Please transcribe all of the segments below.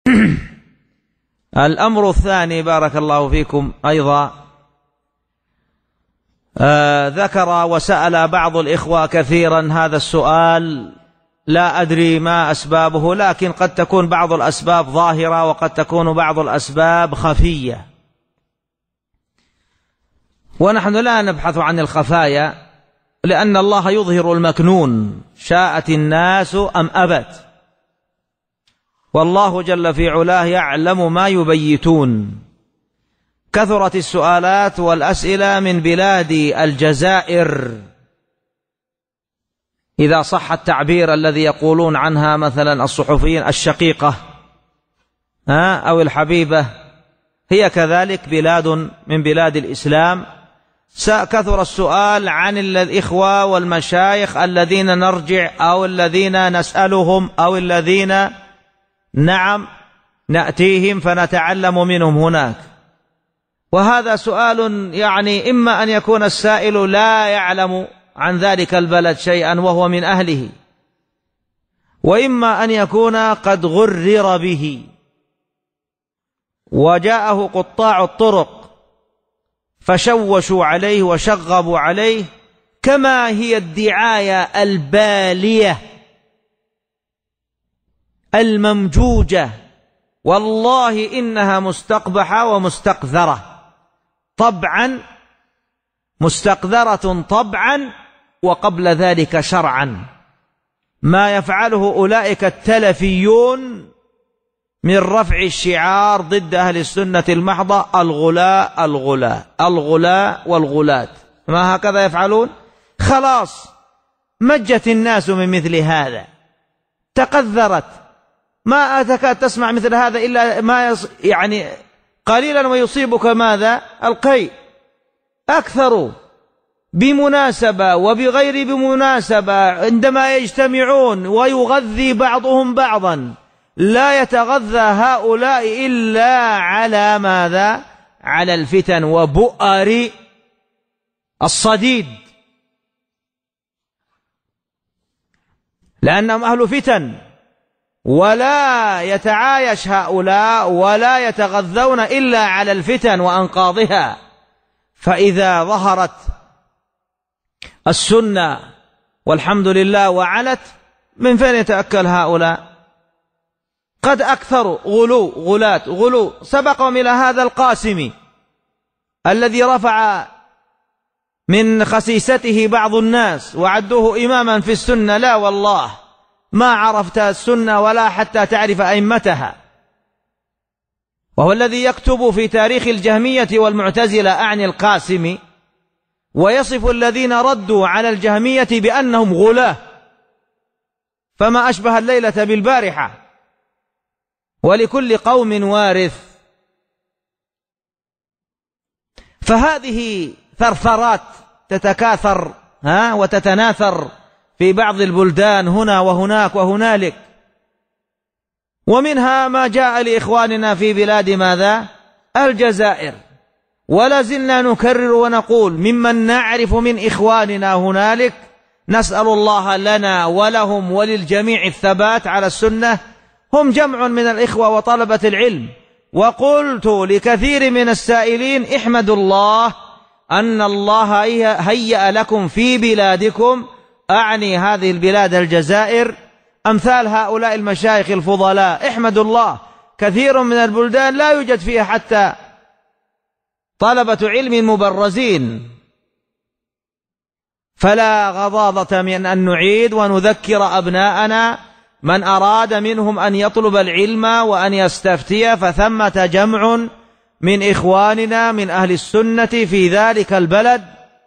الأمر الثاني بارك الله فيكم أيضا، ذكر وسأل بعض الإخوة كثيرا هذا السؤال، لا أدري ما أسبابه، لكن قد تكون بعض الأسباب ظاهرة وقد تكون بعض الأسباب خفية، ونحن لا نبحث عن الخفايا، لأن الله يظهر المكنون شاءت الناس أم أبت، والله جل في علاه يعلم ما يبيتون. كثرت السؤالات والأسئلة من بلاد الجزائر، إذا صح التعبير الذي يقولون عنها مثلا الصحفيين الشقيقة أو الحبيبة، هي كذلك بلاد من بلاد الإسلام. كثر السؤال عن الإخوة والمشايخ الذين نرجع أو الذين نسألهم أو الذين نأتيهم فنتعلم منهم هناك، وهذا سؤال يعني إما أن يكون السائل لا يعلم عن ذلك البلد شيئا وهو من أهله، وإما أن يكون قد غرر به وجاءه قطاع الطرق فشوشوا عليه وشغبوا عليه، كما هي الدعاية البالية الممجوجة، والله إنها مستقبحة ومستقذرة طبعا، مستقذرة طبعا وقبل ذلك شرعا، ما يفعله أولئك التلفيون من رفع الشعار ضد أهل السنة المحضة، الغلاء الغلاء الغلاء والغلاة، ما هكذا يفعلون؟ خلاص مجت الناس من مثل هذا، تقذرت، ما تكاد تسمع مثل هذا إلا ما يعني قليلا ويصيبك ماذا؟ القيء. أكثر بمناسبة وبغير بمناسبة عندما يجتمعون ويغذي بعضهم بعضا، لا يتغذى هؤلاء إلا على ماذا؟ على الفتن وبؤر الصديد، لأنهم أهل فتن، ولا يتعايش هؤلاء ولا يتغذون إلا على الفتن وأنقاضها. فإذا ظهرت السنة والحمد لله وعلت، من فين يتأكل هؤلاء؟ قد أكثروا غلاة غلو، سبقهم إلى هذا القاسم الذي رفع من خسيسته بعض الناس وعدوه إماما في السنة، لا والله ما عرفت السنة ولا حتى تعرف أئمتها، وهو الذي يكتب في تاريخ الجهمية والمعتزلة أعني القاسم، ويصف الذين ردوا على الجهمية بأنهم غلاة، فما أشبه الليلة بالبارحة، ولكل قوم وارث. فهذه ثرثرات تتكاثر وتتناثر في بعض البلدان هنا وهناك وهنالك، ومنها ما جاء لإخواننا في بلاد ماذا؟ الجزائر. ولا زلنا نكرر ونقول ممن نعرف من إخواننا هنالك، نسأل الله لنا ولهم وللجميع الثبات على السنة، هم جمع من الإخوة وطلبة العلم. وقلت لكثير من السائلين احمدوا الله أن الله هيأ لكم في بلادكم، أعني هذه البلاد الجزائر، أمثال هؤلاء المشايخ الفضلاء، احمدوا الله. كثير من البلدان لا يوجد فيها حتى طلبة علم مبرزين، فلا غضاضة من أن نعيد ونذكر أبناءنا من أراد منهم أن يطلب العلم وأن يستفتي، فثمة جمع من إخواننا من أهل السنة في ذلك البلد،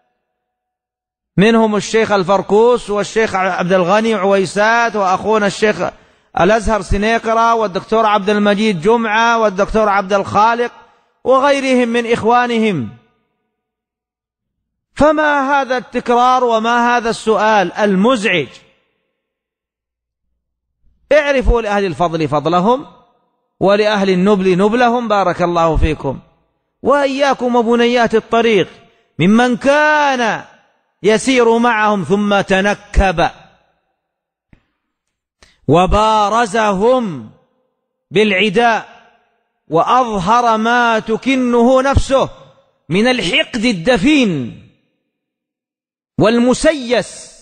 منهم الشيخ الفركوس والشيخ عبد الغني عويسات، وأخونا الشيخ الأزهر سنيقرة، والدكتور عبد المجيد جمعة، والدكتور عبد الخالق، وغيرهم من إخوانهم. فما هذا التكرار وما هذا السؤال المزعج؟ اعرفوا لأهل الفضل فضلهم ولأهل النبل نبلهم، بارك الله فيكم. وإياكم وبنيات الطريق ممن كان يسير معهم ثم تنكب وبارزهم بالعداء، وأظهر ما تكنه نفسه من الحقد الدفين والمسيس.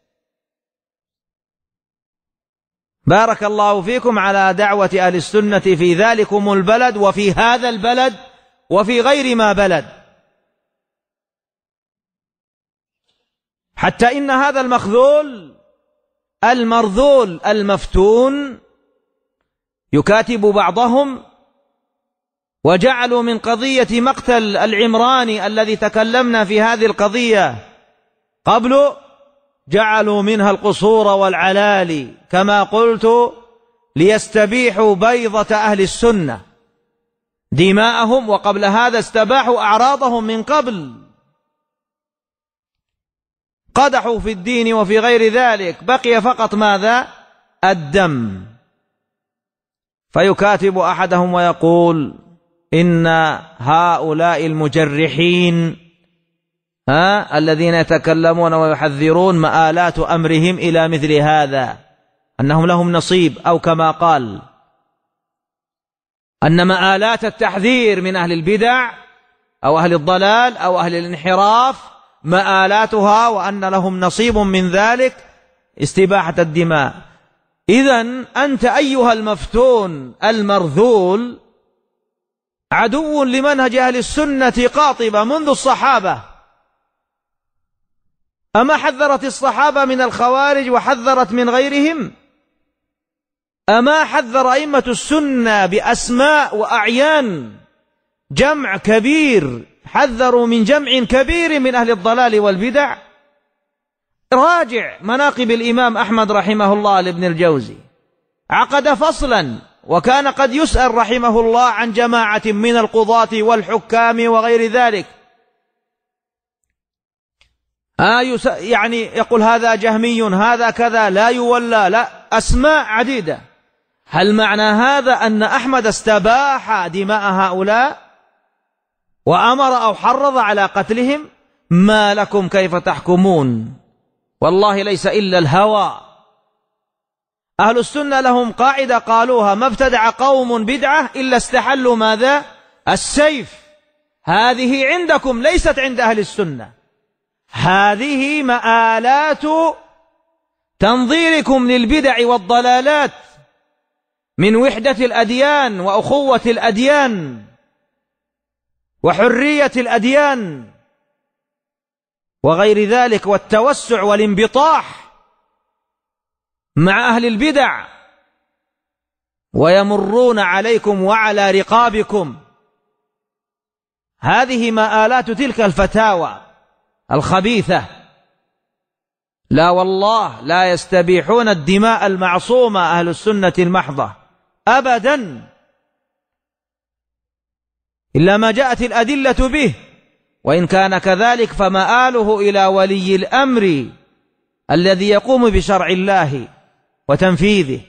بارك الله فيكم على دعوة أهل السنة في ذلكم البلد وفي هذا البلد وفي غير ما بلد، حتى إن هذا المخذول المرذول المفتون يكاتب بعضهم، وجعلوا من قضية مقتل العمراني الذي تكلمنا في هذه القضية قبل، جعلوا منها القصور والعلالي كما قلت ليستبيحوا بيضة أهل السنة دماءهم، وقبل هذا استباحوا أعراضهم من قبل، قدحوا في الدين وفي غير ذلك، بقي فقط ماذا؟ الدم. فيكاتب أحدهم ويقول إن هؤلاء المجرحين الذين يتكلمون ويحذرون مآلات أمرهم إلى مثل هذا، أنهم لهم نصيب، أو كما قال أن مآلات التحذير من أهل البدع أو أهل الضلال أو أهل الانحراف مآلاتها، وأن لهم نصيب من ذلك استباحة الدماء. إذن أنت أيها المفتون المرذول عدو لمنهج أهل السنة قاطبة منذ الصحابة. أما حذرت الصحابة من الخوارج وحذرت من غيرهم؟ أما حذر أئمة السنة بأسماء وأعيان جمع كبير، حذروا من جمع كبير من أهل الضلال والبدع؟ راجع مناقب الإمام أحمد رحمه الله لابن الجوزي، عقد فصلا، وكان قد يسأل رحمه الله عن جماعة من القضاة والحكام وغير ذلك، يعني يقول هذا جهمي، هذا كذا، لا يولى، لا، أسماء عديدة. هل معنى هذا أن أحمد استباح دماء هؤلاء وأمر أو حرض على قتلهم؟ ما لكم كيف تحكمون؟ والله ليس إلا الهوى. أهل السنة لهم قاعدة قالوها: ما ابتدع قوم بدعة إلا استحلوا ماذا؟ السيف. هذه عندكم ليست عند أهل السنة، هذه مآلات تنظيركم للبدع والضلالات من وحدة الأديان وأخوة الأديان وحرية الأديان وغير ذلك، والتوسع والانبطاح مع أهل البدع، ويمرون عليكم وعلى رقابكم. هذه مآلات تلك الفتاوى الخبيثة. لا والله لا يستبيحون الدماء المعصومة أهل السنة المحضة أبدا، إلا ما جاءت الأدلة به، وإن كان كذلك فمآله إلى ولي الأمر الذي يقوم بشرع الله وتنفيذه.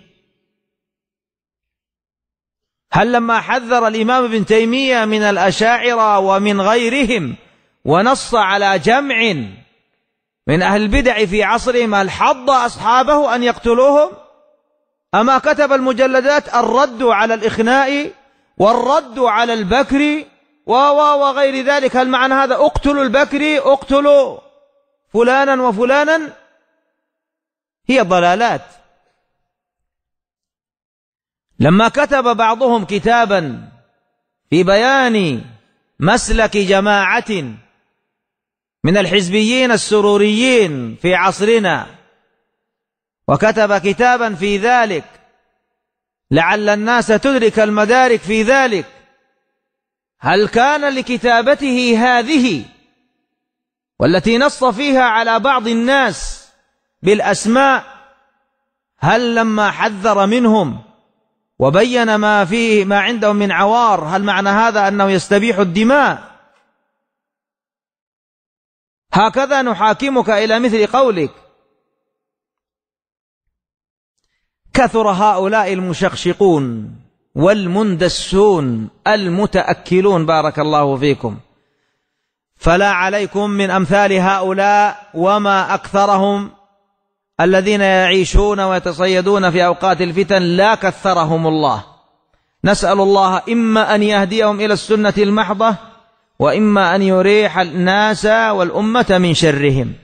هل لما حذر الإمام ابن تيمية من الأشاعرة ومن غيرهم ونص على جمع من أهل البدع في عصرهم، هل حض أصحابه أن يقتلوهم؟ أما كتب المجلدات الرد على الإخناء والرد على البكري وغير ذلك؟ هل معنى هذا اقتلوا البكري، اقتلوا فلانا وفلانا؟ هي ضلالات. لما كتب بعضهم كتابا في بيان مسلك جماعة من الحزبيين السروريين في عصرنا، وكتب كتابا في ذلك لعل الناس تدرك المدارك في ذلك، هل كان لكتابته هذه والتي نص فيها على بعض الناس بالأسماء، هل لما حذر منهم وبين ما فيه ما عندهم من عوار، هل معنى هذا أنه يستبيح الدماء؟ هكذا نحاكمك إلى مثل قولك. كثر هؤلاء المشقشقون والمندسون المتأكلون، بارك الله فيكم، فلا عليكم من أمثال هؤلاء، وما أكثرهم الذين يعيشون ويتصيدون في أوقات الفتن، لا كثرهم الله. نسأل الله إما أن يهديهم إلى السنة المحضة، وإما أن يريح الناس والأمة من شرهم.